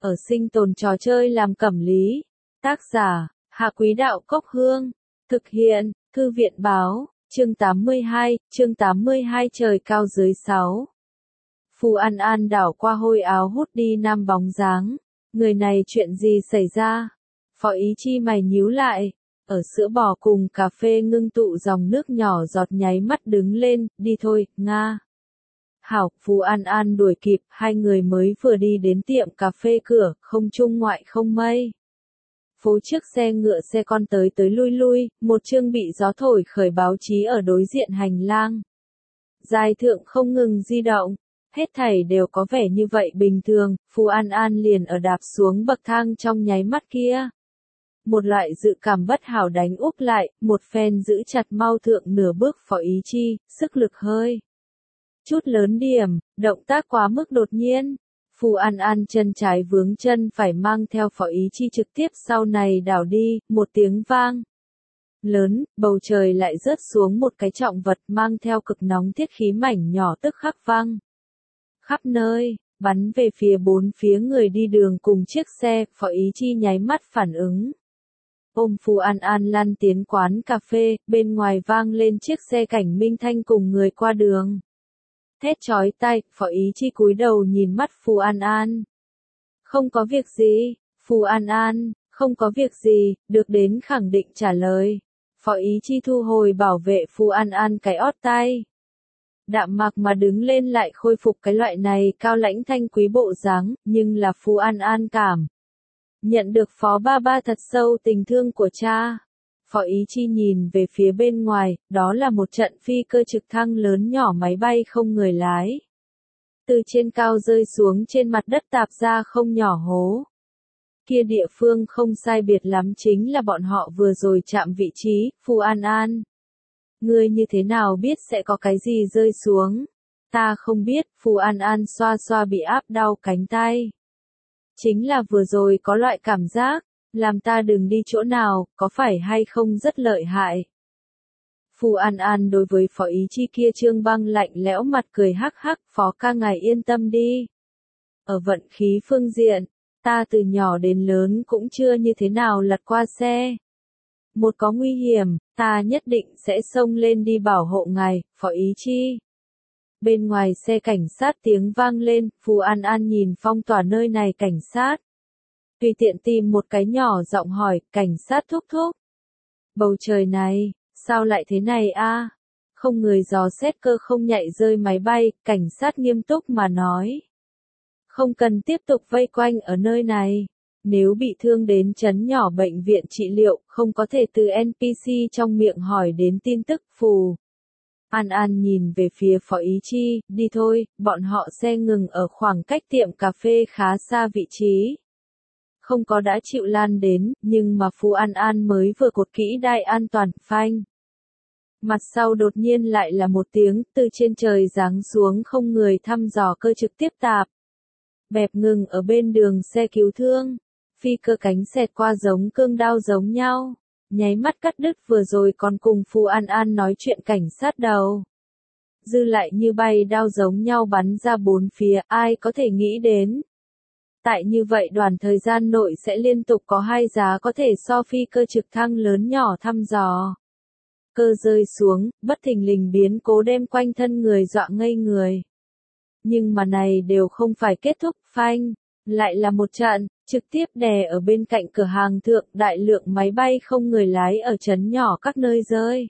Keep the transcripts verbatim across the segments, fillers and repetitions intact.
ở sinh tồn trò chơi làm cẩm lý. Tác giả, Hạ Quý Đạo Cốc Hương. Thực hiện, Thư viện Báo, chương tám mươi hai, chương tám mươi hai trời cao dưới sáu. Phù An An đảo qua hôi áo hút đi nam bóng dáng. Người này chuyện gì xảy ra? Phó Ý Chi mày nhíu lại. Ở sữa bò cùng cà phê ngưng tụ dòng nước nhỏ giọt nháy mắt đứng lên, đi thôi, Nga. Hảo, Phù An An đuổi kịp, hai người mới vừa đi đến tiệm cà phê cửa, không trung ngoại không mây. Phố trước xe ngựa xe con tới tới lui lui, một chương bị gió thổi khởi báo chí ở đối diện hành lang. Giai thượng không ngừng di động, hết thảy đều có vẻ như vậy bình thường, Phù An An liền ở đạp xuống bậc thang trong nháy mắt kia. Một loại dự cảm bất hảo đánh úp lại, một phen giữ chặt mau thượng nửa bước Phó Ý Chi, sức lực hơi chút lớn điểm, động tác quá mức đột nhiên. Phù An An chân trái vướng chân phải mang theo Phó Ý Chi trực tiếp sau này đảo đi, một tiếng vang lớn, bầu trời lại rớt xuống một cái trọng vật mang theo cực nóng thiết khí mảnh nhỏ tức khắc vang khắp nơi, bắn về phía bốn phía người đi đường cùng chiếc xe. Phó Ý Chi nháy mắt phản ứng, ôm Phù An An lăn tiến quán cà phê, bên ngoài vang lên chiếc xe cảnh minh thanh cùng người qua đường. Thét chói tai, Phó Ý Chi cúi đầu nhìn mắt Phù An An. Không có việc gì, Phù An An, không có việc gì, được đến khẳng định trả lời. Phó Ý Chi thu hồi bảo vệ Phù An An cái ót tay. Đạm mạc mà đứng lên lại khôi phục cái loại này cao lãnh thanh quý bộ dáng, nhưng là Phù An An cảm nhận được Phó ba ba thật sâu tình thương của cha. Phó Ý Chi nhìn về phía bên ngoài, đó là một trận phi cơ trực thăng lớn nhỏ máy bay không người lái. Từ trên cao rơi xuống trên mặt đất tạp ra không nhỏ hố. Kia địa phương không sai biệt lắm chính là bọn họ vừa rồi chạm vị trí. Phù An An, ngươi như thế nào biết sẽ có cái gì rơi xuống? Ta không biết. Phù An An xoa xoa bị áp đau cánh tay. Chính là vừa rồi có loại cảm giác, làm ta đừng đi chỗ nào, có phải hay không rất lợi hại. Phù An An đối với Phó Ý Chi kia trương băng lạnh lẽo mặt cười hắc hắc, Phó ca ngài yên tâm đi. Ở vận khí phương diện, ta từ nhỏ đến lớn cũng chưa như thế nào lật qua xe. Một có nguy hiểm, ta nhất định sẽ xông lên đi bảo hộ ngài, Phó Ý Chi. Bên ngoài xe cảnh sát tiếng vang lên, Phù An An nhìn phong tỏa nơi này cảnh sát. Tùy tiện tìm một cái nhỏ giọng hỏi, cảnh sát thúc thúc. Bầu trời này, sao lại thế này a? Không người dò xét cơ không nhạy rơi máy bay, cảnh sát nghiêm túc mà nói. Không cần tiếp tục vây quanh ở nơi này. Nếu bị thương đến chấn nhỏ bệnh viện trị liệu, không có thể từ en pê xê trong miệng hỏi đến tin tức. Phù An An nhìn về phía Phó Ý Chi, đi thôi, bọn họ xe ngừng ở khoảng cách tiệm cà phê khá xa vị trí. Không có đã chịu lan đến, nhưng mà Phù An An mới vừa cột kỹ đai an toàn, phanh. Mặt sau đột nhiên lại là một tiếng, từ trên trời giáng xuống không người thăm dò cơ trực tiếp tạp. Bẹp ngừng ở bên đường xe cứu thương. Phi cơ cánh xẹt qua giống cương đao giống nhau. Nháy mắt cắt đứt vừa rồi còn cùng Phù An An nói chuyện cảnh sát đầu. Dư lại như bay đao giống nhau bắn ra bốn phía, ai có thể nghĩ đến. Tại như vậy đoàn thời gian nội sẽ liên tục có hai giá có thể so phi cơ trực thăng lớn nhỏ thăm dò. Cơ rơi xuống, bất thình lình biến cố đem quanh thân người dọa ngây người. Nhưng mà này đều không phải kết thúc, phanh. Lại là một trận, trực tiếp đè ở bên cạnh cửa hàng thượng, đại lượng máy bay không người lái ở trấn nhỏ các nơi rơi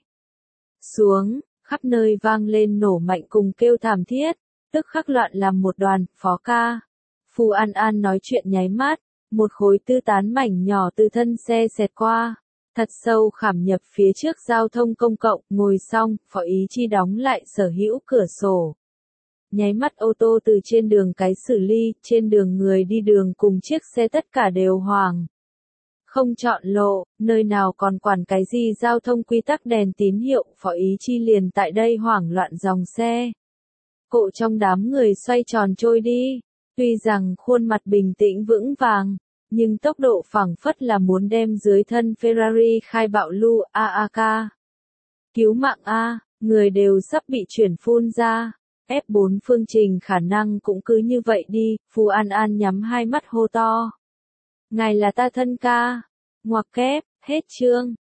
xuống, khắp nơi vang lên nổ mạnh cùng kêu thảm thiết, tức khắc loạn làm một đoàn. Phó ca. Phù An An nói chuyện nháy mắt, một khối tư tán mảnh nhỏ từ thân xe xẹt qua, thật sâu khảm nhập phía trước giao thông công cộng, ngồi xong, Phó Ý Chi đóng lại sở hữu cửa sổ. Nháy mắt ô tô từ trên đường cái xử ly, trên đường người đi đường cùng chiếc xe tất cả đều hoàng. Không chọn lộ, nơi nào còn quản cái gì giao thông quy tắc đèn tín hiệu, Phó Ý Chi liền tại đây hoảng loạn dòng xe. Cộ trong đám người xoay tròn trôi đi, tuy rằng khuôn mặt bình tĩnh vững vàng, nhưng tốc độ phảng phất là muốn đem dưới thân Ferrari khai bạo lưu, a a ca. Cứu mạng a, người đều sắp bị chuyển phun ra. ép bốn phương trình khả năng cũng cứ như vậy đi, Phù An An nhắm hai mắt hô to. Ngài là ta thân ca. Ngoặc kép, hết chương.